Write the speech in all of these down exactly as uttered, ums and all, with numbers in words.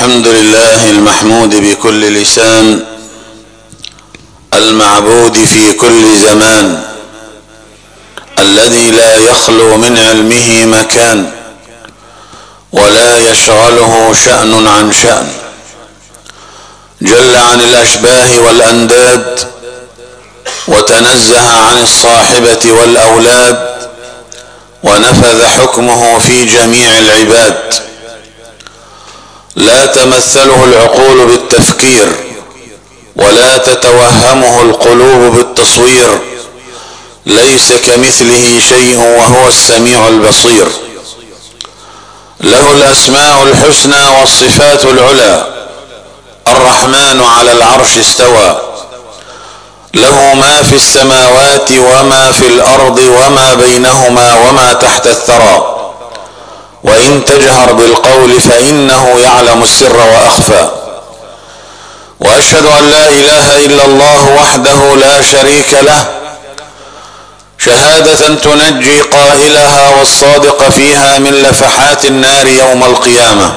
الحمد لله المحمود بكل لسان، المعبود في كل زمان، الذي لا يخلو من علمه مكان ولا يشغله شأن عن شأن، جل عن الأشباه والأنداد وتنزه عن الصاحبة والأولاد، ونفذ حكمه في جميع العباد. لا تمثله العقول بالتفكير ولا تتوهمه القلوب بالتصوير، ليس كمثله شيء وهو السميع البصير. له الأسماء الحسنى والصفات العلى، الرحمن على العرش استوى، له ما في السماوات وما في الأرض وما بينهما وما تحت الثرى، وإن تجهر بالقول فإنه يعلم السر وأخفى. وأشهد أن لا إله إلا الله وحده لا شريك له، شهادة تنجي قائلها والصادق فيها من لفحات النار يوم القيامة.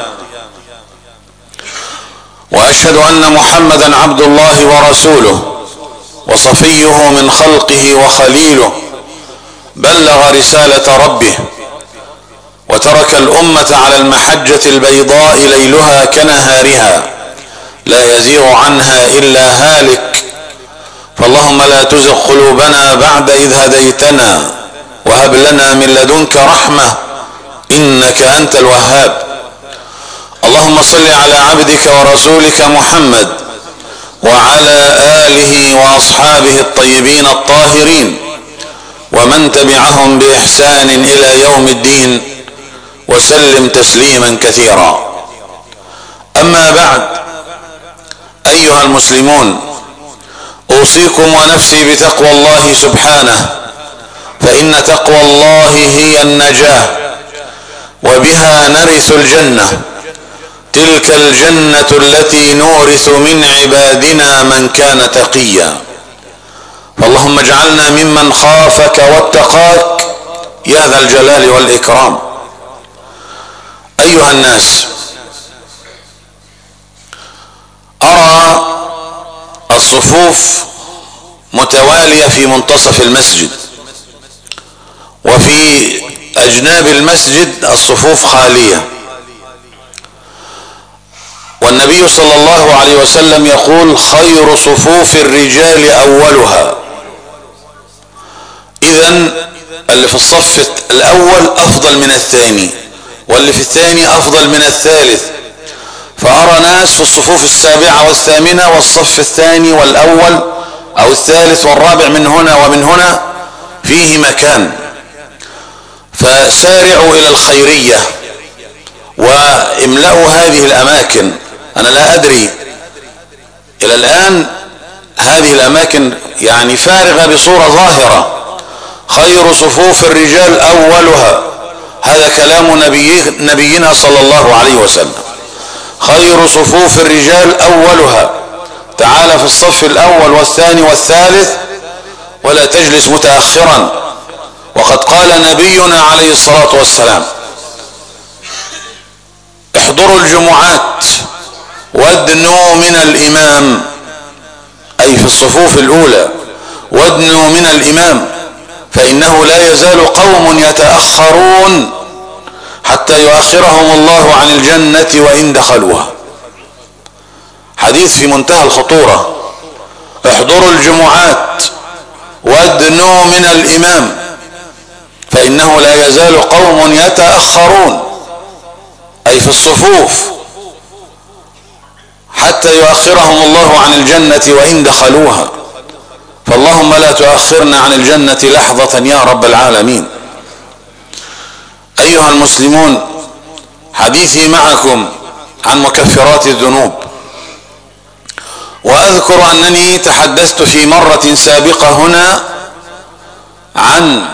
وأشهد أن محمدا عبد الله ورسوله وصفيه من خلقه وخليله، بلغ رسالة ربه وترك الأمة على المحجة البيضاء ليلها كنهارها، لا يزيغ عنها إلا هالك. فاللهم لا تزغ قلوبنا بعد إذ هديتنا، وهب لنا من لدنك رحمة إنك أنت الوهاب. اللهم صل على عبدك ورسولك محمد وعلى آله وأصحابه الطيبين الطاهرين، ومن تبعهم بإحسان إلى يوم الدين، وسلم تسليما كثيرا. أما بعد، أيها المسلمون، أوصيكم ونفسي بتقوى الله سبحانه، فإن تقوى الله هي النجاة، وبها نرث الجنة، تلك الجنة التي نورث من عبادنا من كان تقيا. فاللهم اجعلنا ممن خافك واتقاك يا ذا الجلال والإكرام. أيها الناس، أرى الصفوف متوالية في منتصف المسجد، وفي أجناب المسجد الصفوف خالية. والنبي صلى الله عليه وسلم يقول: خير صفوف الرجال أولها. إذن اللي في الصف الأول أفضل من الثاني، واللي في الثاني أفضل من الثالث. فأرى ناس في الصفوف السابعة والثامنة والصف الثاني والأول أو الثالث والرابع من هنا ومن هنا فيه مكان. فسارعوا إلى الخيرية واملأوا هذه الأماكن. أنا لا أدري إلى الآن هذه الأماكن يعني فارغة بصورة ظاهرة. خير صفوف الرجال أولها، هذا كلام نبي نبينا صلى الله عليه وسلم. خير صفوف الرجال أولها. تعال في الصف الأول والثاني والثالث، ولا تجلس متأخرا. وقد قال نبينا عليه الصلاة والسلام: احضروا الجمعات وادنوا من الإمام، أي في الصفوف الأولى، وادنوا من الإمام، فإنه لا يزال قوم يتأخرون حتى يؤخرهم الله عن الجنة وإن دخلوها. حديث في منتهى الخطورة. احضروا الجمعات وادنوا من الإمام، فإنه لا يزال قوم يتأخرون، أي في الصفوف، حتى يؤخرهم الله عن الجنة وإن دخلوها. فاللهم لا تؤخرنا عن الجنة لحظة يا رب العالمين. أيها المسلمون، حديثي معكم عن مكفرات الذنوب. وأذكر أنني تحدثت في مرة سابقة هنا عن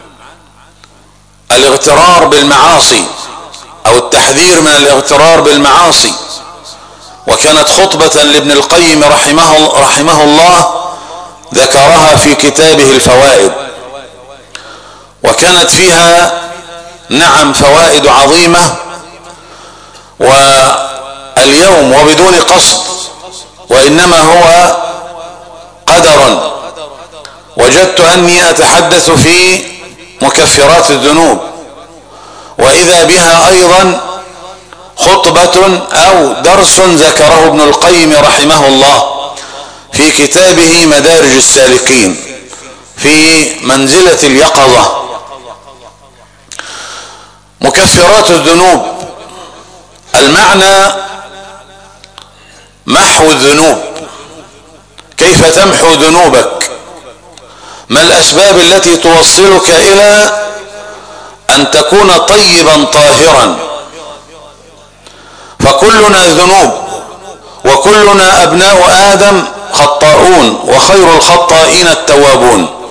الاغترار بالمعاصي أو التحذير من الاغترار بالمعاصي، وكانت خطبة لابن القيم رحمه, رحمه الله ذكرها في كتابه الفوائد، وكانت فيها نعم فوائد عظيمة. واليوم اليوم وبدون قصد، وإنما هو قدر. وجدت أني أتحدث في مكفرات الذنوب، وإذا بها أيضا خطبة أو درس ذكره ابن القيم رحمه الله في كتابه مدارج السالكين في منزلة اليقظة. مكفرات الذنوب المعنى محو الذنوب. كيف تمحو ذنوبك؟ ما الأسباب التي توصلك إلى أن تكون طيبا طاهرا؟ فكلنا ذنوب، وكلنا أبناء آدم خطاؤون، وخير الخطائين التوابون.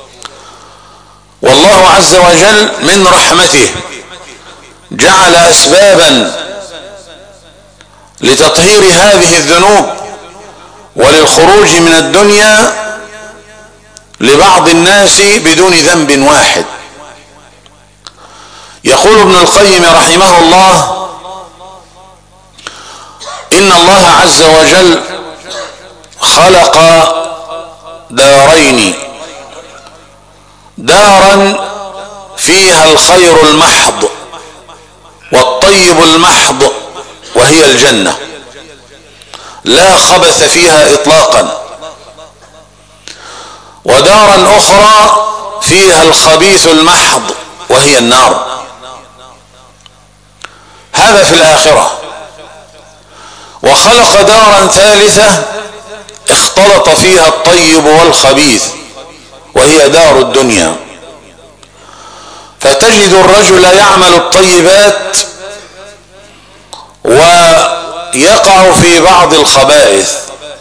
والله عز وجل من رحمته جعل أسبابا لتطهير هذه الذنوب وللخروج من الدنيا لبعض الناس بدون ذنب واحد. يقول ابن القيم رحمه الله: إن الله عز وجل خلق دارين، دارا فيها الخير المحض والطيب المحض وهي الجنة، لا خبث فيها إطلاقا، ودارا أخرى فيها الخبيث المحض وهي النار. هذا في الآخرة. وخلق دارا ثالثة اختلط فيها الطيب والخبيث وهي دار الدنيا، فتجد الرجل يعمل الطيبات ويقع في بعض الخبائث.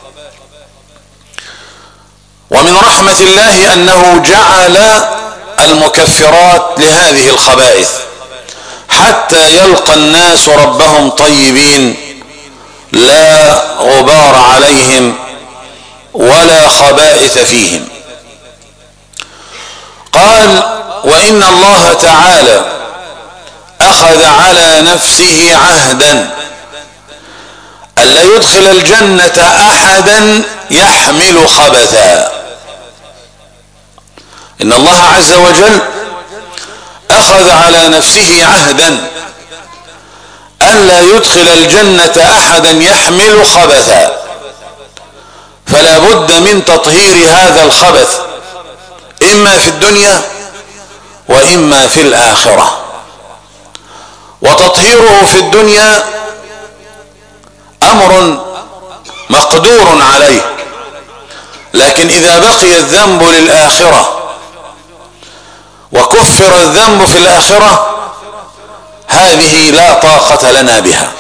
ومن رحمة الله أنه جعل المكفرات لهذه الخبائث حتى يلقى الناس ربهم طيبين، لا غبار عليهم ولا خبائث فيهم. قال: وإن الله تعالى أخذ على نفسه عهدا ألا يدخل الجنة أحدا يحمل خبثا. إن الله عز وجل أخذ على نفسه عهدا ألا يدخل الجنة أحدا يحمل خبثا، فلا بد من تطهير هذا الخبث إما في الدنيا وإما في الآخرة. وتطهيره في الدنيا أمر مقدور عليه، لكن إذا بقي الذنب للآخرة وكفر الذنب في الآخرة هذه لا طاقة لنا بها.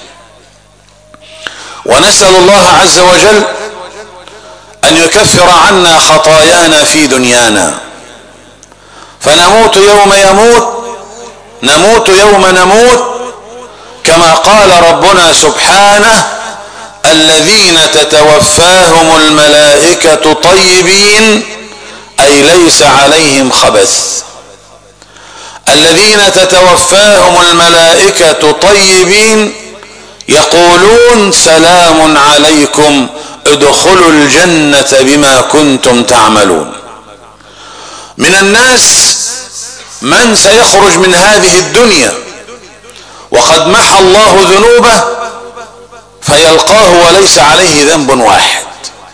ونسأل الله عز وجل أن يكفر عنا خطايانا في دنيانا، فنموت يوم يموت، نموت يوم نموت، كما قال ربنا سبحانه: الذين تتوفاهم الملائكة طيبين أي ليس عليهم خبث. الذين تتوفاهم الملائكة طيبين يقولون سلام عليكم ادخلوا الجنة بما كنتم تعملون. من الناس من سيخرج من هذه الدنيا وقد محى الله ذنوبه فيلقاه وليس عليه ذنب واحد،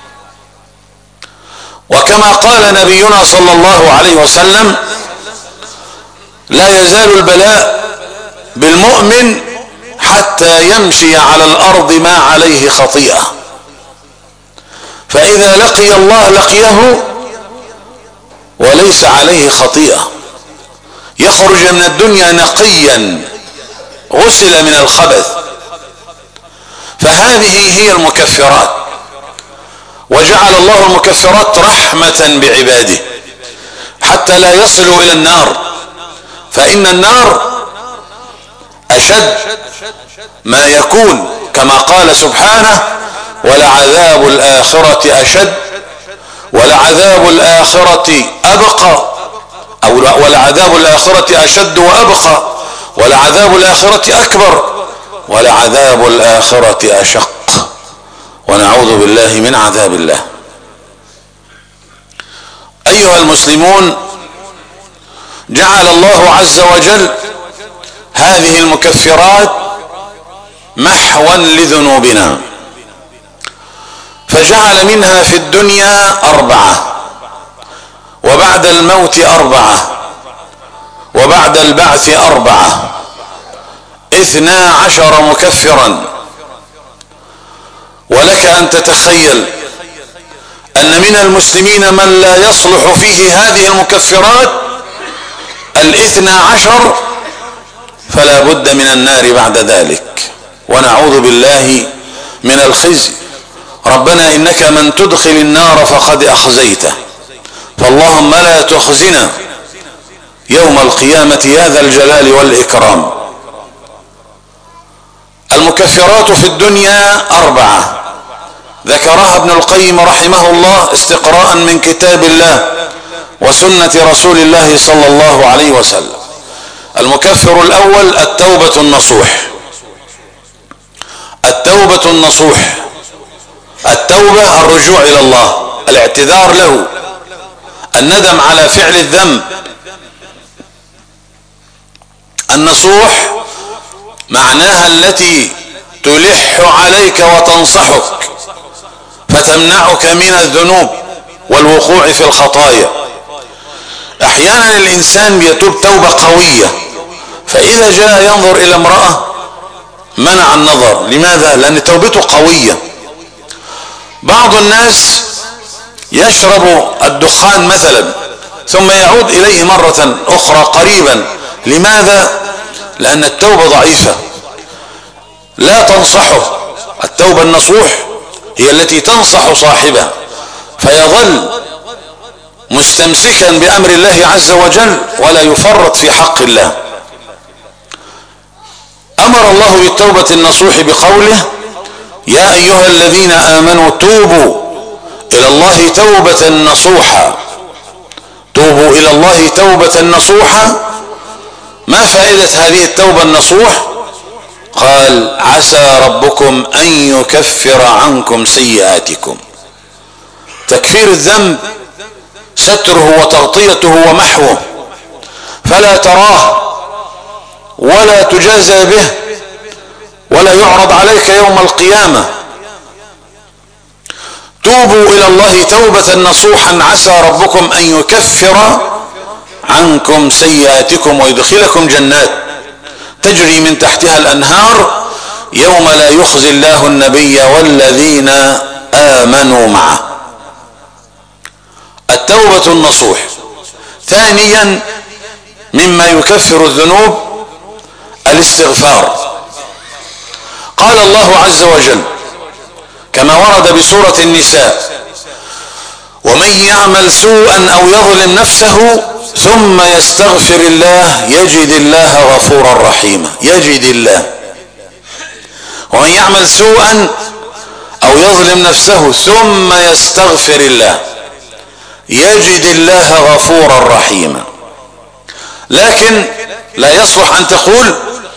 وكما قال نبينا صلى الله عليه وسلم: لا يزال البلاء بالمؤمن حتى يمشي على الأرض ما عليه خطيئة، فإذا لقي الله لقيه وليس عليه خطيئة، يخرج من الدنيا نقيا غسل من الخبث. فهذه هي المكفرات، وجعل الله المكفرات رحمة بعباده حتى لا يصلوا إلى النار، فإن النار أشد ما يكون، كما قال سبحانه: ولعذاب الآخرة أشد ولعذاب الآخرة أبقى، أو ولعذاب الآخرة أشد وأبقى ولعذاب الآخرة أكبر ولعذاب الآخرة أشق، ونعوذ بالله من عذاب الله. أيها المسلمون، جعل الله عز وجل هذه المكفرات محوا لذنوبنا، فجعل منها في الدنيا أربعة، وبعد الموت أربعة، وبعد البعث أربعة، اثنا عشر مكفرا. ولك أن تتخيل أن من المسلمين من لا يصلح فيه هذه المكفرات الاثنى عشر، فلا بد من النار بعد ذلك، ونعوذ بالله من الخزي. ربنا إنك من تدخل النار فقد أخزيته، فاللهم لا تخزنا يوم القيامة يا ذا الجلال والإكرام. المكفرات في الدنيا أربعة، ذكرها ابن القيم رحمه الله استقراء من كتاب الله وسنة رسول الله صلى الله عليه وسلم. المكفر الأول التوبة النصوح. التوبة النصوح، التوبة الرجوع إلى الله، الاعتذار له، الندم على فعل الذنب. النصوح معناها التي تلح عليك وتنصحك فتمنعك من الذنوب والوقوع في الخطايا. احيانا الانسان بيتوب توبة قوية، فاذا جاء ينظر الى امرأة منع النظر. لماذا؟ لان توبته قوية. بعض الناس يشرب الدخان مثلا ثم يعود اليه مرة اخرى قريبا. لماذا؟ لان التوبة ضعيفة لا تنصحه. التوبة النصوح هي التي تنصح صاحبها فيظل مستمسكا بأمر الله عز وجل ولا يفرط في حق الله. أمر الله بالتوبة النصوح بقوله: يا أيها الذين آمنوا توبوا إلى الله توبة نصوحا. توبوا إلى الله توبة نصوحا. ما فائدة هذه التوبة النصوح؟ قال: عسى ربكم أن يكفر عنكم سيئاتكم. تكفير الذنب ستره وتغطيته ومحوه، فلا تراه ولا تجازى به ولا يعرض عليك يوم القيامة. توبوا إلى الله توبة نصوحا عسى ربكم أن يكفر عنكم سيئاتكم ويدخلكم جنات تجري من تحتها الأنهار يوم لا يخزي الله النبي والذين آمنوا معه. التوبة النصوح. ثانيا مما يكفر الذنوب الاستغفار. قال الله عز وجل كما ورد بسورة النساء: ومن يعمل سوءا أو يظلم نفسه ثم يستغفر الله يجد الله غفورا رحيما. يجد الله. ومن يعمل سوءا أو يظلم نفسه ثم يستغفر الله يجد الله غفورا رحيما. لكن لا يصلح أن تقول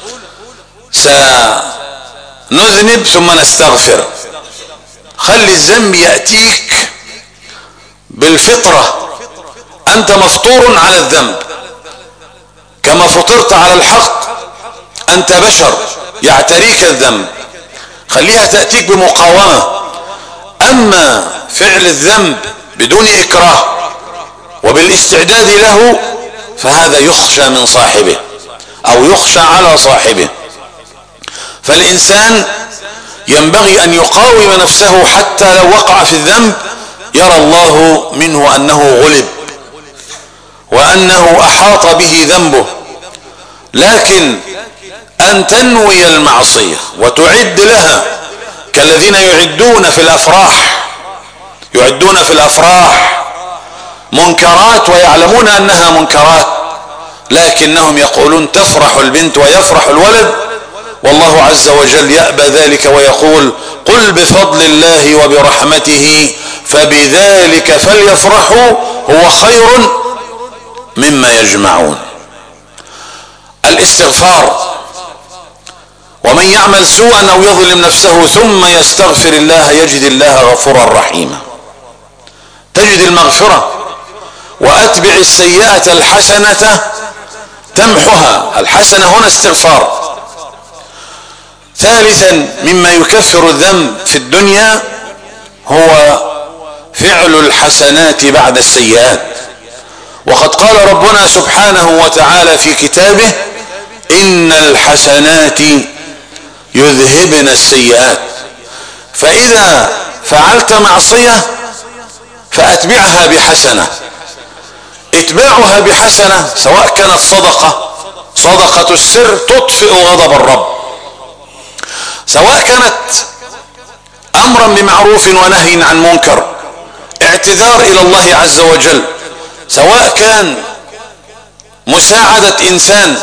سنذنب ثم نستغفر. خلي الذنب يأتيك بالفطرة. أنت مفطور على الذنب كما فطرت على الحق. أنت بشر يعتريك الذنب، خليها تأتيك بمقاومة. أما فعل الذنب بدون إكراه وبالاستعداد له فهذا يخشى من صاحبه أو يخشى على صاحبه. فالإنسان ينبغي أن يقاوم نفسه حتى لو وقع في الذنب يرى الله منه أنه غلب وأنه أحاط به ذنبه. لكن أن تنوي المعصية وتعد لها كالذين يعدون في الأفراح يعدون في الأفراح منكرات ويعلمون أنها منكرات، لكنهم يقولون تفرح البنت ويفرح الولد، والله عز وجل يأبى ذلك ويقول: قل بفضل الله وبرحمته فبذلك فليفرحوا هو خير مما يجمعون. الاستغفار ومن يعمل سوءا او يظلم نفسه ثم يستغفر الله يجد الله غفورا رحيما. تجد المغفرة. واتبع السيئة الحسنة تمحها. الحسنة هنا استغفار. ثالثا مما يكفر الذنب في الدنيا هو فعل الحسنات بعد السيئات. وقد قال ربنا سبحانه وتعالى في كتابه إن الحسنات يذهبن السيئات. فإذا فعلت معصية فأتبعها بحسنة. اتباعها بحسنة سواء كانت صدقة، صدقة السر تطفئ غضب الرب، سواء كانت أمرا بمعروف ونهي عن منكر، اعتذار إلى الله عز وجل، سواء كان مساعدة إنسان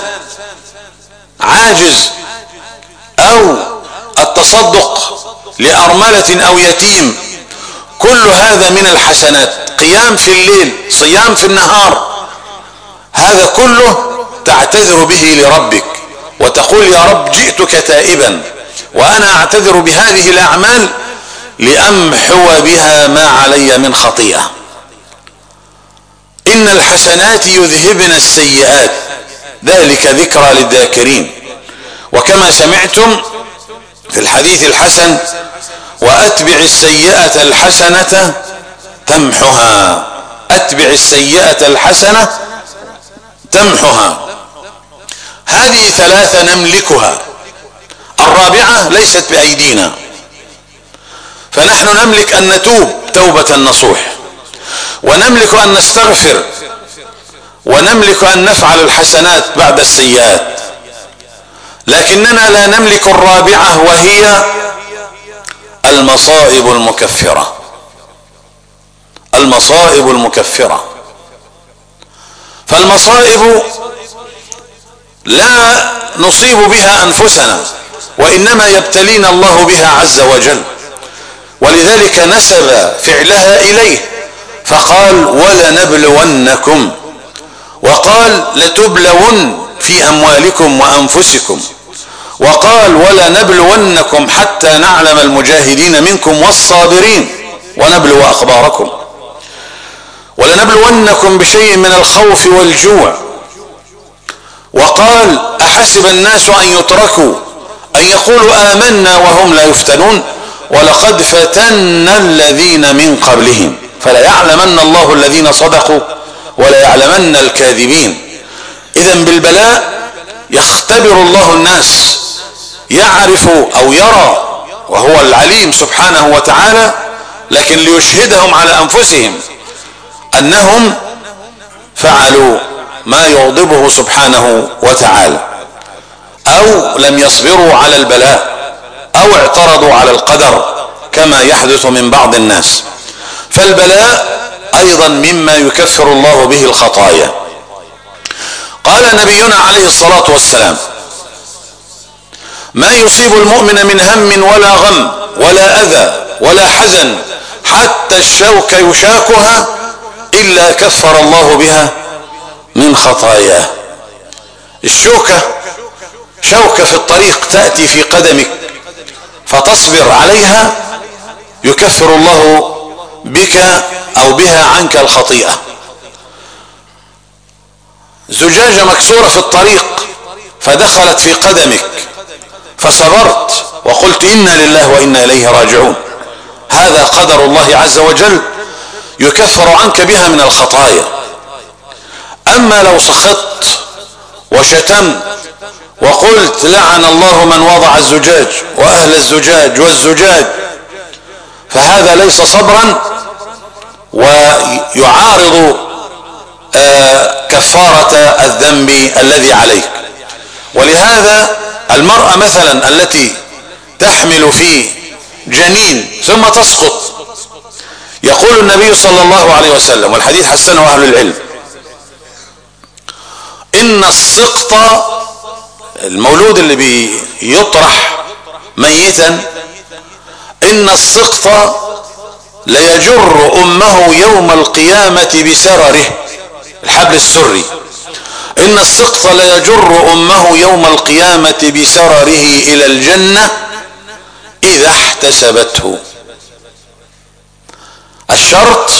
عاجز أو التصدق لأرملة أو يتيم، كل هذا من الحسنات. قيام في الليل، صيام في النهار، هذا كله تعتذر به لربك وتقول يا رب جئتك تائبا وأنا أعتذر بهذه الأعمال لأمحو بها ما علي من خطيئة. إن الحسنات يذهبن السيئات ذلك ذكرى للذاكرين. وكما سمعتم في الحديث الحسن وأتبع السيئة الحسنة تمحها. أتبع السيئة الحسنة تمحها. هذه ثلاثة نملكها، الرابعة ليست بأيدينا، فنحن نملك أن نتوب توبة نصوح، ونملك أن نستغفر، ونملك أن نفعل الحسنات بعد السيئات، لكننا لا نملك الرابعة وهي المصائب المكفرة. المصائب المكفرة. فالمصائب لا نصيب بها أنفسنا، وإنما يبتلينا الله بها عز وجل، ولذلك نسب فعلها إليه فقال ولنبلونكم، وقال لتبلون في أموالكم وأنفسكم، وقال ولنبلونكم حتى نعلم المجاهدين منكم والصابرين ونبلو أخباركم، ولنبلونكم بشيء من الخوف والجوع. وقال أحسب الناس أن يتركوا أن يقولوا آمنا وهم لا يفتنون ولقد فتنا الذين من قبلهم فلا يعلمن الله الذين صدقوا ولا يعلمن الكاذبين. إذن بالبلاء يختبر الله الناس، يعرف أو يرى وهو العليم سبحانه وتعالى، لكن ليشهدهم على أنفسهم أنهم فعلوا ما يغضبه سبحانه وتعالى، أو لم يصبروا على البلاء، أو اعترضوا على القدر كما يحدث من بعض الناس. فالبلاء أيضا مما يكفر الله به الخطايا. قال نبينا عليه الصلاة والسلام ما يصيب المؤمن من هم ولا غم ولا أذى ولا حزن حتى الشوك يشاكها إلا كفر الله بها من خطاياه. الشوكة شوكة في الطريق تأتي في قدمك فتصبر عليها يكفر الله بك أو بها عنك الخطيئة. زجاجة مكسورة في الطريق فدخلت في قدمك فصبرت وقلت إنا لله وإنا إليه راجعون، هذا قدر الله عز وجل يكفر عنك بها من الخطايا. أما لو سخطت وشتمت وقلت لعن الله من وضع الزجاج وأهل الزجاج والزجاج، فهذا ليس صبرا ويعارض كفارة الذنب الذي عليك. ولهذا المرأة مثلا التي تحمل في جنين ثم تسقط، يقول النبي صلى الله عليه وسلم والحديث حسنه أهل العلم إن السقط، المولود اللي بيطرح ميتا، إن السقط ليجر أمه يوم القيامة بسرره، الحبل السري. إن السقط ليجر أمه يوم القيامة بسرره إلى الجنة إذا احتسبته. الشرط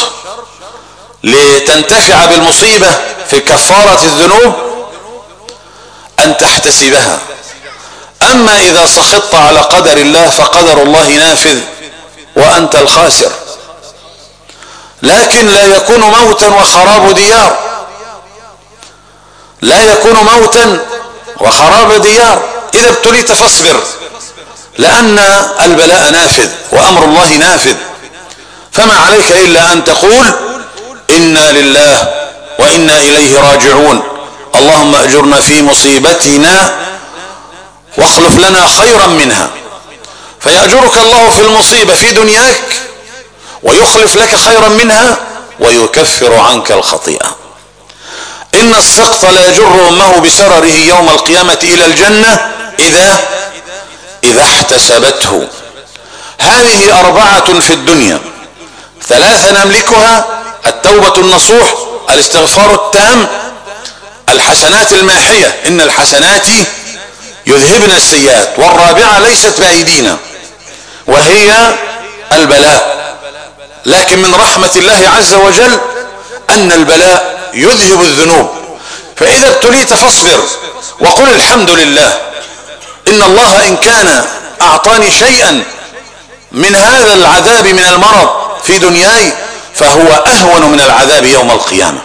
لتنتفع بالمصيبة في كفارة الذنوب أن تحتسبها. أما إذا سخطت على قدر الله فقدر الله نافذ وأنت الخاسر. لكن لا يكون موتا وخراب ديار، لا يكون موتا وخراب ديار. إذا ابتليت فاصبر، لأن البلاء نافذ وأمر الله نافذ، فما عليك إلا أن تقول إنا لله وإنا إليه راجعون، اللهم أجرنا في مصيبتنا واخلف لنا خيرا منها. فيأجرك الله في المصيبة في دنياك ويخلف لك خيرا منها ويكفر عنك الخطيئة. إن السقط لا يجر أمه بسرره يوم القيامة إلى الجنة إذا إذا احتسبته. هذه أربعة في الدنيا، ثلاثة نملكها: التوبة النصوح، الاستغفار التام، الحسنات الماحية، إن الحسنات يذهبن السيئات، والرابعة ليست بأيدينا وهي البلاء. لكن من رحمة الله عز وجل أن البلاء يذهب الذنوب. فإذا ابتليت فاصبر وقل الحمد لله، إن الله إن كان أعطاني شيئا من هذا العذاب من المرض في دنياي فهو أهون من العذاب يوم القيامة.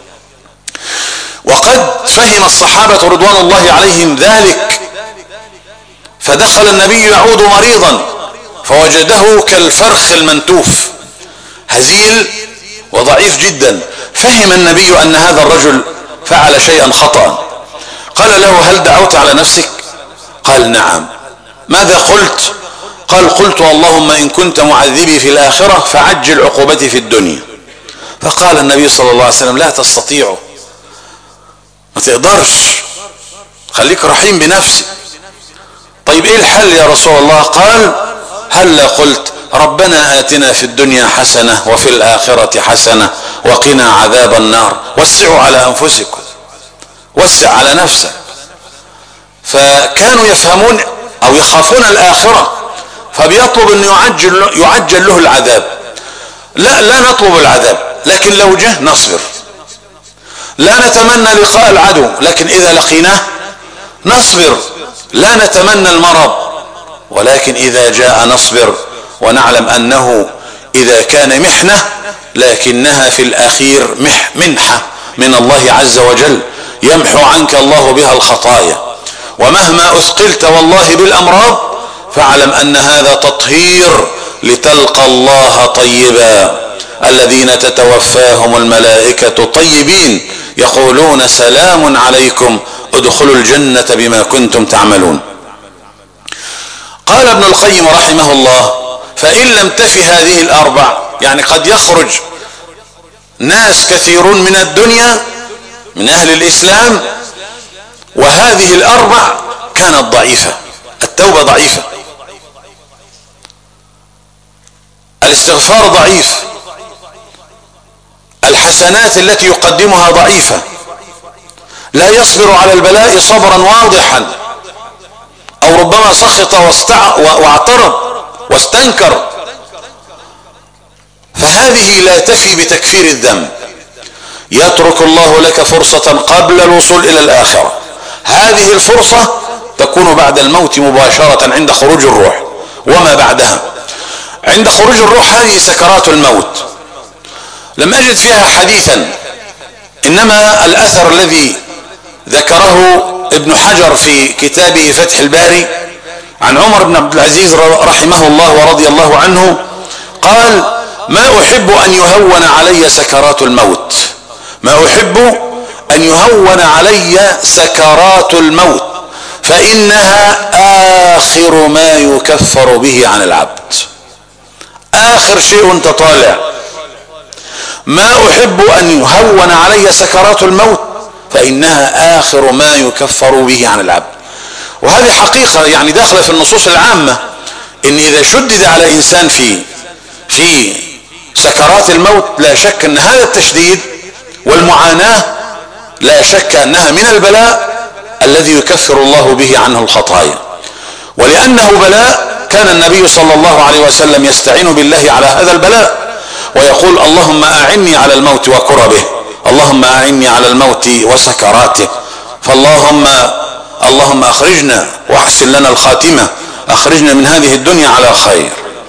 وقد فهم الصحابة رضوان الله عليهم ذلك، فدخل النبي يعود مريضا فوجده كالفرخ المنتوف هزيل وضعيف جدا. فهم النبي أن هذا الرجل فعل شيئا خطأ. قال له: هل دعوت على نفسك؟ قال: نعم. ماذا قلت؟ قال: قلت اللهم إن كنت معذبي في الآخرة فعجل عقوبتي في الدنيا. فقال النبي صلى الله عليه وسلم: لا تستطيع، ما تقدرش، خليك رحيم بنفسك. طيب ايه الحل يا رسول الله؟ قال: هلا قلت ربنا آتنا في الدنيا حسنة وفي الآخرة حسنة وقنا عذاب النار. وسعوا على أنفسكم، وسع على نفسك. فكانوا يفهمون أو يخافون الآخرة، فبيطلب أن يعجل, يعجل له العذاب. لا لا نطلب العذاب، لكن لو جه نصبر. لا نتمنى لقاء العدو، لكن إذا لقيناه نصبر. لا نتمنى المرض، ولكن إذا جاء نصبر، ونعلم أنه إذا كان محنة لكنها في الأخير مح منحة من الله عز وجل يمحو عنك الله بها الخطايا. ومهما أثقلت والله بالأمراض فاعلم أن هذا تطهير لتلقى الله طيبا، الذين تتوفاهم الملائكة طيبين يقولون سلام عليكم ادخلوا الجنة بما كنتم تعملون. قال ابن القيم رحمه الله: فإن لم تف هذه الأربع، يعني قد يخرج ناس كثيرون من الدنيا من أهل الإسلام وهذه الأربع كانت ضعيفة. التوبة ضعيفة، الاستغفار ضعيف، الحسنات التي يقدمها ضعيفة، لا يصبر على البلاء صبرا واضحا، أو ربما سخط واستع... واعترض واستنكر. فهذه لا تفي بتكفير الذنب. يترك الله لك فرصة قبل الوصول إلى الآخرة. هذه الفرصة تكون بعد الموت مباشرة عند خروج الروح وما بعدها. عند خروج الروح هذه سكرات الموت، لم أجد فيها حديثا، إنما الأثر الذي ذكره ابن حجر في كتابه فتح الباري عن عمر بن عبد العزيز رحمه الله ورضي الله عنه قال: ما أحب أن يهون علي سكرات الموت، ما أحب أن يهون علي سكرات الموت، فإنها آخر ما يكفر به عن العبد. آخر شيء انت طالع. ما أحب أن يهون علي سكرات الموت فإنها آخر ما يكفر به عن العبد. وهذه حقيقة يعني داخلة في النصوص العامة، إن إذا شدد على إنسان في في سكرات الموت لا شك أن هذا التشديد والمعاناة لا شك انها من البلاء الذي يكفر الله به عنه الخطايا. ولانه بلاء كان النبي صلى الله عليه وسلم يستعين بالله على هذا البلاء ويقول اللهم اعني على الموت وكربه، اللهم اعني على الموت وسكراته، فاللهم اللهم اخرجنا واحسن لنا الخاتمة، اخرجنا من هذه الدنيا على خير.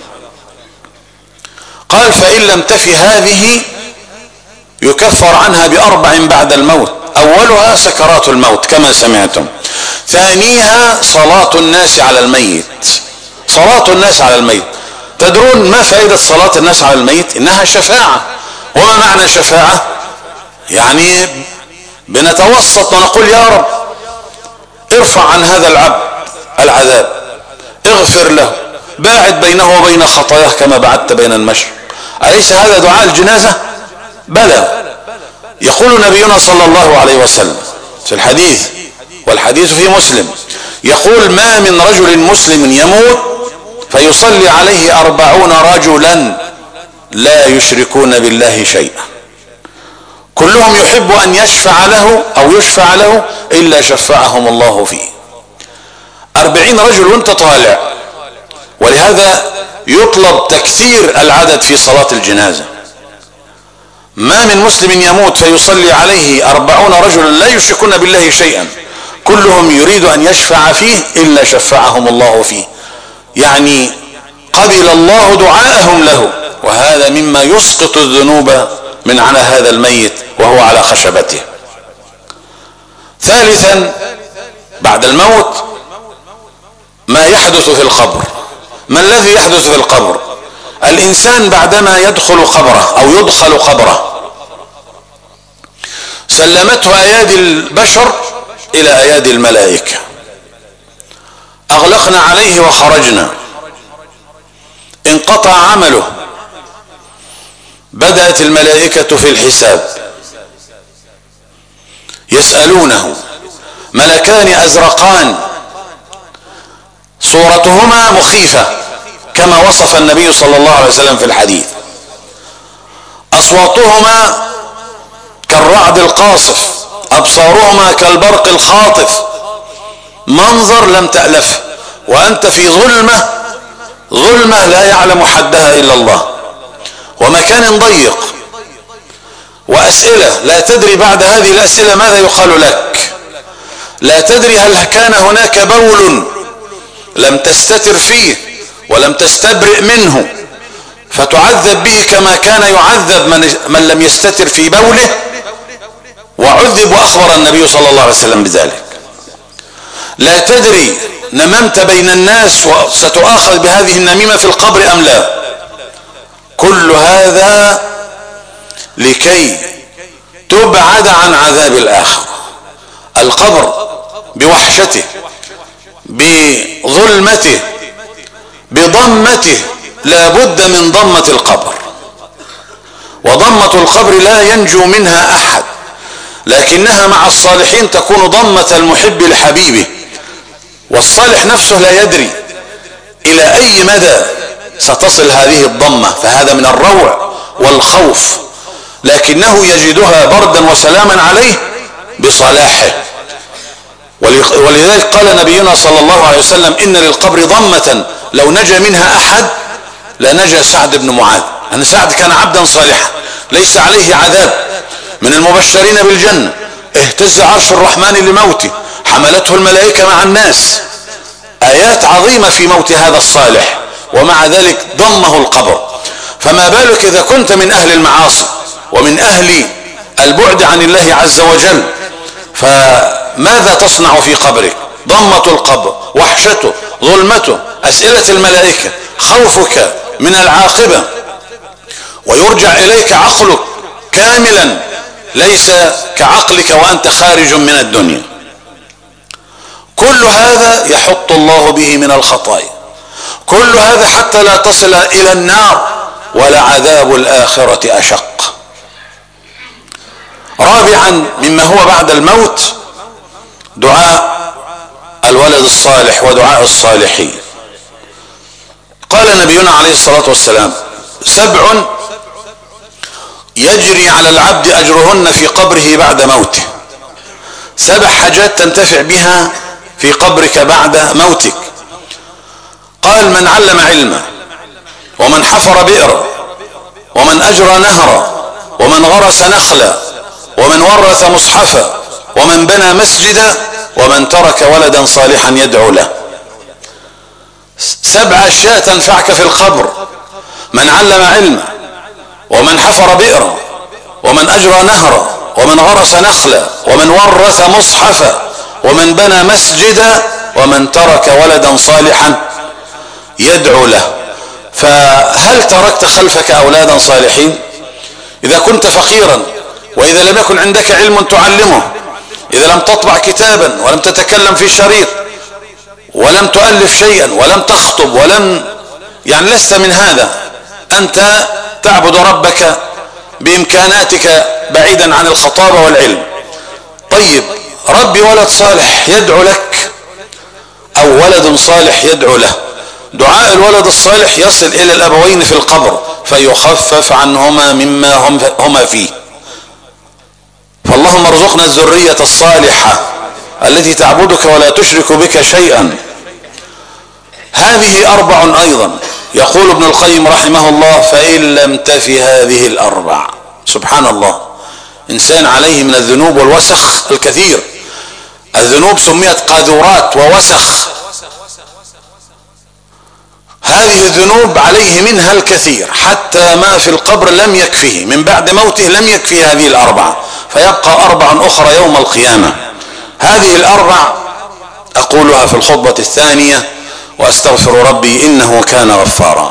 قال فإن لم تفي هذه يكفر عنها بأربع بعد الموت، أولها سكرات الموت كما سمعتم، ثانيها صلاة الناس على الميت. صلاة الناس على الميت، تدرون ما فائدة صلاة الناس على الميت؟ إنها شفاعة. وما معنى شفاعة؟ يعني بنتوسط ونقول يا رب ارفع عن هذا العبد العذاب، اغفر له، باعد بينه وبين خطاياه كما بعدت بين المشرق. أليس هذا دعاء الجنازة؟ بلى. يقول نبينا صلى الله عليه وسلم في الحديث، والحديث في مسلم، يقول ما من رجل مسلم يموت فيصلي عليه أربعون رجلا لا يشركون بالله شيئا، كلهم يحب أن يشفع له أو يشفع له إلا شفعهم الله فيه. أربعين رجل وانت طالع. ولهذا يطلب تكثير العدد في صلاة الجنازة. ما من مسلم يموت فيصلي عليه أربعون رجلا لا يشركون بالله شيئا، كلهم يريد أن يشفع فيه إلا شفعهم الله فيه، يعني قبل الله دعاءهم له. وهذا مما يسقط الذنوب من على هذا الميت وهو على خشبته. ثالثا بعد الموت ما يحدث في القبر. ما الذي يحدث في القبر؟ الإنسان بعدما يدخل قبره أو يدخل قبره سلمته أيادي البشر إلى أيادي الملائكة، أغلقنا عليه وخرجنا، انقطع عمله، بدأت الملائكة في الحساب، يسألونه، ملكان أزرقان صورتهما مخيفة كما وصف النبي صلى الله عليه وسلم في الحديث، أصواتهما كالرعد القاصف، أبصارهما كالبرق الخاطف، منظر لم تألفه، وأنت في ظلمة ظلمة لا يعلم حدها إلا الله، ومكان ضيق، وأسئلة لا تدري بعد هذه الأسئلة ماذا يقال لك، لا تدري هل كان هناك بول لم تستتر فيه ولم تستبرئ منه فتعذب به كما كان يعذب من, من لم يستتر في بوله وعذب، وأخبر النبي صلى الله عليه وسلم بذلك. لا تدري نممت بين الناس وستؤاخذ بهذه النميمة في القبر أم لا. كل هذا لكي تبعد عن عذاب الآخرة. القبر بوحشته بظلمته بضمته لا بد من ضمة القبر، وضمة القبر لا ينجو منها أحد، لكنها مع الصالحين تكون ضمة المحب لحبيبه، والصالح نفسه لا يدري إلى أي مدى ستصل هذه الضمة، فهذا من الروع والخوف، لكنه يجدها بردا وسلاما عليه بصلاحه. ولذلك قال نبينا صلى الله عليه وسلم إن للقبر ضمة لو نجا منها أحد لنجا سعد بن معاذ. أن سعد كان عبدا صالحا ليس عليه عذاب، من المبشرين بالجنة، اهتز عرش الرحمن لموته، حملته الملائكة مع الناس، آيات عظيمة في موت هذا الصالح، ومع ذلك ضمه القبر. فما بالك إذا كنت من أهل المعاصي ومن أهل البعد عن الله عز وجل، فماذا تصنع في قبرك؟ ضمة القبر، وحشته، ظلمته، أسئلة الملائكة، خوفك من العاقبة، ويرجع إليك عقلك كاملا ليس كعقلك وأنت خارج من الدنيا. كل هذا يحط الله به من الخطايا، كل هذا حتى لا تصل إلى النار، ولعذاب الآخرة أشق. رابعا مما هو بعد الموت دعاء الولد الصالح ودعاء الصالحين. قال نبينا عليه الصلاة والسلام سبع يجري على العبد أجرهن في قبره بعد موته. سبع حاجات تنتفع بها في قبرك بعد موتك. قال: من علم علما، ومن حفر بئرا، ومن أجرى نهرا، ومن غرس نخلا، ومن ورث مصحفا، ومن بنى مسجدا، ومن ترك ولدا صالحا يدعو له. سبع أشياء تنفعك في القبر: من علم علما، ومن حفر بئرا، ومن أجرى نهرا، ومن غرس نخلا، ومن ورث مصحفا، ومن بنى مسجدا، ومن ترك ولدا صالحا يدعو له. فهل تركت خلفك أولادا صالحين؟ إذا كنت فقيرا، وإذا لم يكن عندك علم تعلمه، إذا لم تطبع كتابا، ولم تتكلم في شريط، ولم تؤلف شيئا، ولم تخطب، ولم يعني لست من هذا، أنت تعبد ربك بإمكاناتك بعيدا عن الخطابة والعلم. طيب، ربي ولد صالح يدعو لك، أو ولد صالح يدعو له. دعاء الولد الصالح يصل إلى الأبوين في القبر فيخفف عنهما مما هم هما فيه. فاللهم ارزقنا الذرية الصالحة التي تعبدك ولا تشرك بك شيئا. هذه أربع أيضا. يقول ابن القيم رحمه الله: فإن لم تف هذه الأربع. سبحان الله، إنسان عليه من الذنوب والوسخ الكثير. الذنوب سميت قاذورات ووسخ، هذه الذنوب عليه منها الكثير، حتى ما في القبر لم يكفيه، من بعد موته لم يكفيه هذه الأربعة، فيبقى أربع أخرى يوم القيامة. هذه الأربع أقولها في الخطبة الثانية، وأستغفر ربي إنه كان غفارا.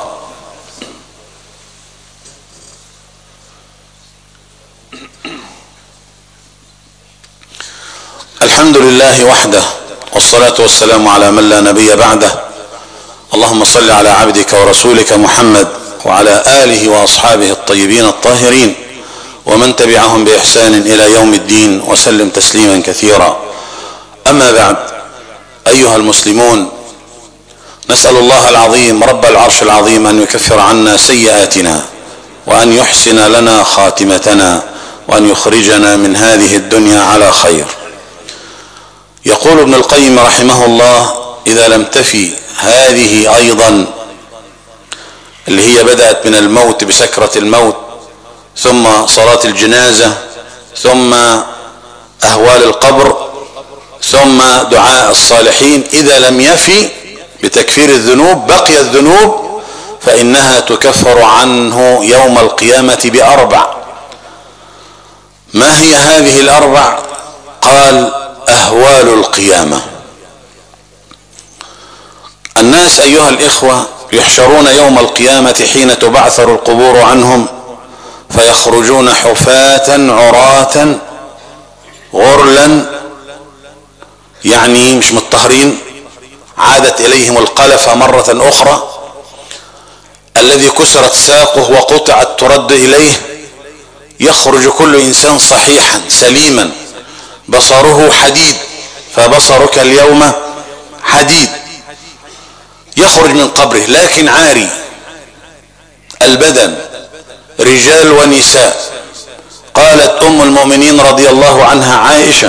الحمد لله وحده، والصلاة والسلام على من لا نبي بعده. اللهم صل على عبدك ورسولك محمد وعلى آله وأصحابه الطيبين الطاهرين، ومن تبعهم بإحسان إلى يوم الدين، وسلم تسليما كثيرا. أما بعد، أيها المسلمون، نسأل الله العظيم رب العرش العظيم أن يكفر عنا سيئاتنا، وأن يحسن لنا خاتمتنا، وأن يخرجنا من هذه الدنيا على خير. يقول ابن القيم رحمه الله: إذا لم تفي هذه أيضا، اللي هي بدأت من الموت بسكرة الموت، ثم صلاة الجنازة، ثم أهوال القبر، ثم دعاء الصالحين، إذا لم يفي بتكفير الذنوب بقي الذنوب، فإنها تكفر عنه يوم القيامة بأربع. ما هي هذه الأربع؟ قال: أهوال القيامة. الناس أيها الإخوة يحشرون يوم القيامة حين تبعثر القبور عنهم، فيخرجون حفاة عراة غرلا، يعني مش مطهرين، عادت إليهم القلفة مرة أخرى. الذي كسرت ساقه وقطعت ترد إليه. يخرج كل إنسان صحيحا سليما، بصره حديد، فبصرك اليوم حديد. يخرج من قبره لكن عاري البدن، رجال ونساء. قالت أم المؤمنين رضي الله عنها عائشة: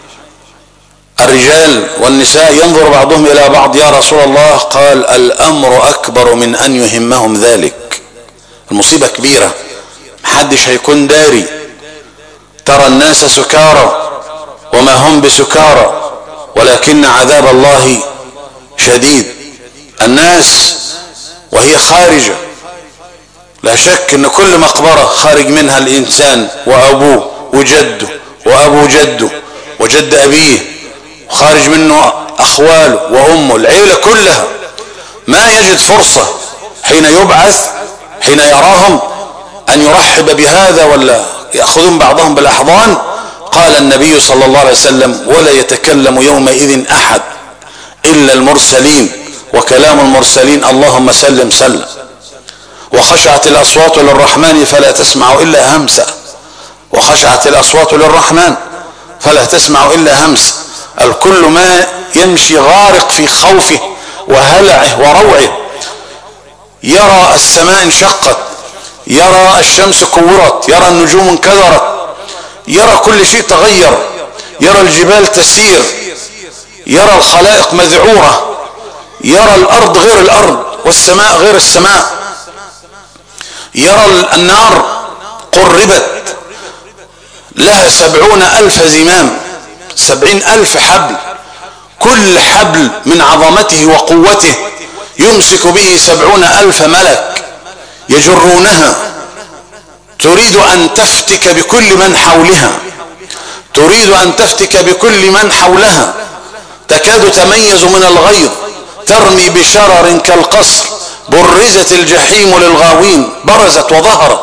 الرجال والنساء ينظر بعضهم إلى بعض يا رسول الله. قال: الأمر أكبر من أن يهمهم ذلك. المصيبة كبيرة، محدش هيكون داري. ترى الناس سكارى وما هم بسكارى، ولكن عذاب الله شديد. الناس وهي خارجة، لا شك ان كل مقبرة خارج منها الانسان وابوه وجده وابو جده وجد ابيه، وخارج منه اخواله وامه، العيلة كلها. ما يجد فرصة حين يبعث، حين يراهم، ان يرحب بهذا ولا يأخذون بعضهم بالاحضان. قال النبي صلى الله عليه وسلم: ولا يتكلم يومئذ احد الا المرسلين، وكلام المرسلين اللهم سلم سلم. وخشعت الاصوات للرحمن فلا تسمع الا همسا، وخشعت الاصوات للرحمن فلا تسمع الا همسا. الكل ما يمشي غارق في خوفه وهلعه وروعه. يرى السماء انشقت، يرى الشمس كورت، يرى النجوم انكدرت، يرى كل شيء تغير، يرى الجبال تسير، يرى الخلائق مذعورة، يرى الأرض غير الأرض والسماء غير السماء، يرى النار قربت لها سبعون ألف زمام، سبعين ألف حبل، كل حبل من عظمته وقوته يمسك به سبعون ألف ملك يجرونها، تريد أن تفتك بكل من حولها، تريد أن تفتك بكل من حولها، تكاد تميز من الغيظ، ترمي بشرر كالقصر، برزت الجحيم للغاوين، برزت وظهرت.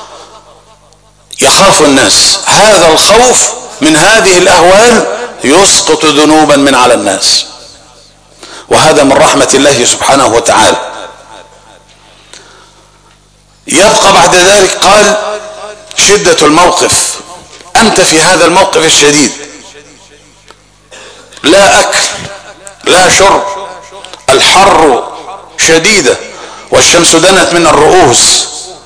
يخاف الناس، هذا الخوف من هذه الأهوال يسقط ذنوبا من على الناس، وهذا من رحمة الله سبحانه وتعالى. يبقى بعد ذلك قال شدة الموقف، أنت في هذا الموقف الشديد، لا أكل لا شرب، الحر شديدة والشمس دنت من الرؤوس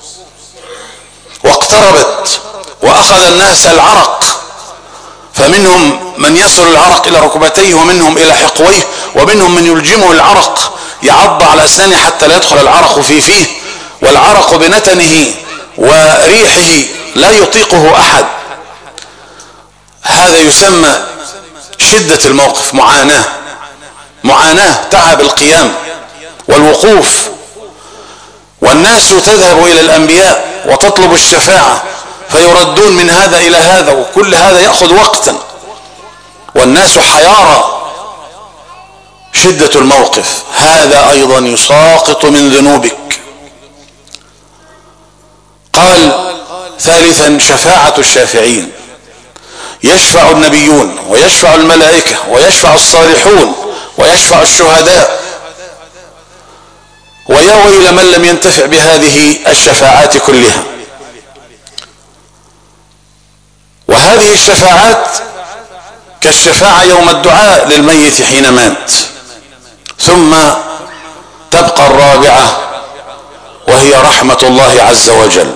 واقتربت، وأخذ الناس العرق، فمنهم من يصل العرق إلى ركبتيه، ومنهم إلى حقويه، ومنهم من يلجمه العرق يعض على أسنانه حتى لا يدخل العرق في فيه، والعرق بنتنه وريحه لا يطيقه أحد. هذا يسمى شدة الموقف، معاناة، معاناة، تعب القيام والوقوف. والناس تذهب إلى الأنبياء وتطلب الشفاعة فيردون من هذا إلى هذا، وكل هذا يأخذ وقتا، والناس حيارى. شدة الموقف هذا أيضا يساقط من ذنوبك. قال ثالثا شفاعة الشافعين، يشفع النبيون ويشفع الملائكة ويشفع الصالحون ويشفع الشهداء، ويا ويل من لم ينتفع بهذه الشفاعات كلها. وهذه الشفاعات كالشفاعة يوم الدعاء للميت حين مات. ثم تبقى الرابعة وهي رحمة الله عز وجل.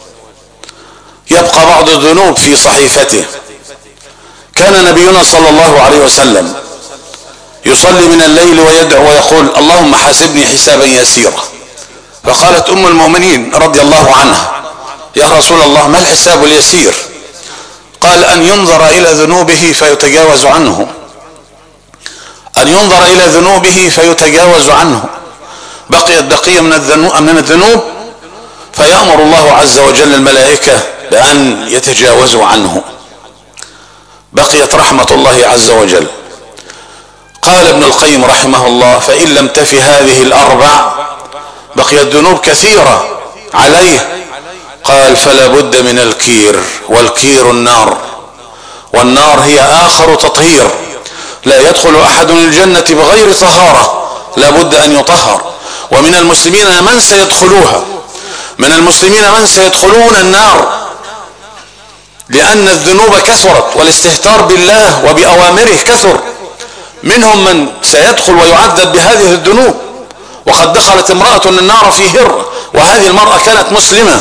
يبقى بعض الذنوب في صحيفته. كان نبينا صلى الله عليه وسلم يصلي من الليل ويدعو ويقول اللهم حاسبني حسابا يسيرا. فقالت أم المؤمنين رضي الله عنها يا رسول الله ما الحساب اليسير؟ قال أن ينظر إلى ذنوبه فيتجاوز عنه، أن ينظر إلى ذنوبه فيتجاوز عنه. بقيت بقية من الذنوب فيأمر الله عز وجل الملائكة بأن يتجاوزوا عنه. بقيت رحمة الله عز وجل. قال ابن القيم رحمه الله فإن لم تف هذه الأربع بقيت ذنوب كثيرة عليه. قال فلا بد من الكير، والكير النار، والنار هي آخر تطهير. لا يدخل أحد الجنة بغير طهارة، لا بد أن يطهر. ومن المسلمين من سيدخلوها، من المسلمين من سيدخلون النار، لأن الذنوب كثرت والاستهتار بالله وبأوامره كثر. منهم من سيدخل ويعذب بهذه الذنوب. وقد دخلت امرأة النار في هرة، وهذه المرأة كانت مسلمة.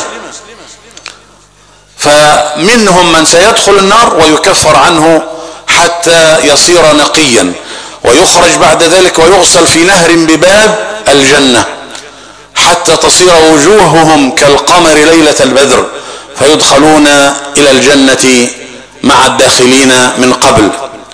فمنهم من سيدخل النار ويكفر عنه حتى يصير نقيا، ويخرج بعد ذلك ويغسل في نهر بباب الجنة حتى تصير وجوههم كالقمر ليلة البدر، فيدخلون إلى الجنة مع الداخلين من قبل.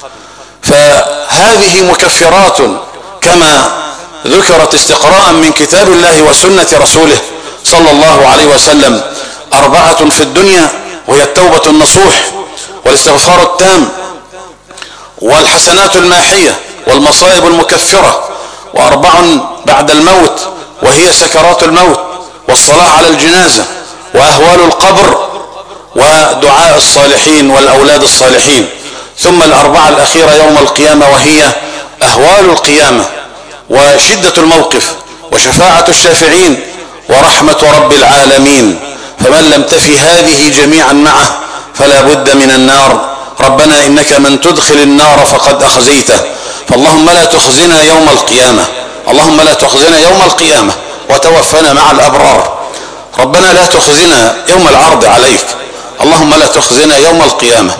فهذه مكفرات كما ذكرت استقراء من كتاب الله وسنة رسوله صلى الله عليه وسلم. أربعة في الدنيا وهي التوبة النصوح والاستغفار التام والحسنات الماحية والمصائب المكفرة، وأربع بعد الموت وهي سكرات الموت والصلاة على الجنازة وأهوال القبر ودعاء الصالحين والأولاد الصالحين. ثم الأربعة الأخيرة يوم القيامة وهي أهوال القيامة وشدة الموقف وشفاعة الشافعين ورحمة رب العالمين. فمن لم تفي هذه جميعا معه فلا بد من النار. ربنا إنك من تدخل النار فقد أخزيته، فاللهم لا تخزنا يوم القيامة، اللهم لا تخزنا يوم القيامة وتوفنا مع الأبرار. ربنا لا تخزنا يوم العرض عليك، اللهم لا تخزنا يوم القيامة.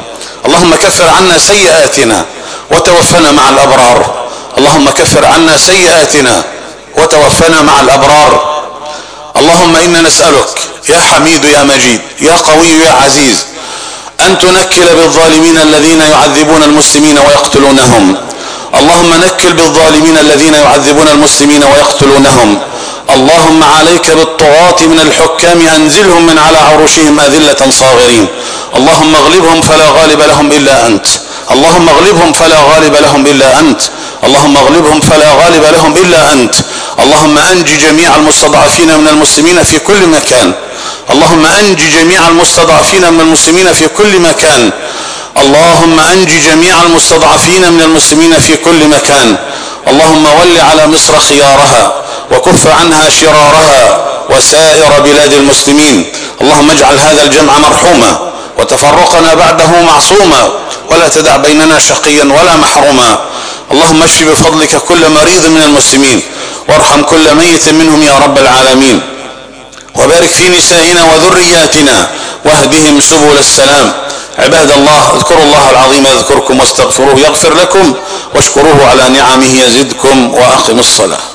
اللهم كفر عنا سيئاتنا وتوفنا مع الأبرار. اللهم كفر عنا سيئاتنا وتوفنا مع الأبرار. اللهم إنا نسألك يا حميد يا مجيد يا قوي يا عزيز أن تنكل بالظالمين الذين يعذبون المسلمين ويقتلونهم. اللهم نكل بالظالمين الذين يعذبون المسلمين ويقتلونهم. اللهم عليك بالطغاة من الحكام أنزلهم من على عروشهم أذلة صاغرين. اللهم اغلبهم فلا غالب لهم إلا أنت. اللهم اغلبهم فلا غالب لهم إلا أنت. اللهم اغلبهم فلا غالب لهم إلا أنت. اللهم أنج جميع المستضعفين من المسلمين في كل مكان. اللهم أنج جميع المستضعفين من المسلمين في كل مكان. اللهم أنج جميع المستضعفين من المسلمين في كل مكان. اللهم ول على مصر خيارها وكف عنها شرارها وسائر بلاد المسلمين. اللهم اجعل هذا الجمع مرحوما وتفرقنا بعده معصوما ولا تدع بيننا شقيا ولا محروما. اللهم اشف بفضلك كل مريض من المسلمين وارحم كل ميت منهم يا رب العالمين. وبارك في نسائنا وذرياتنا واهدهم سبل السلام. عباد الله اذكروا الله العظيم يذكركم واستغفروه يغفر لكم واشكروه على نعمه يزدكم وأقم الصلاة.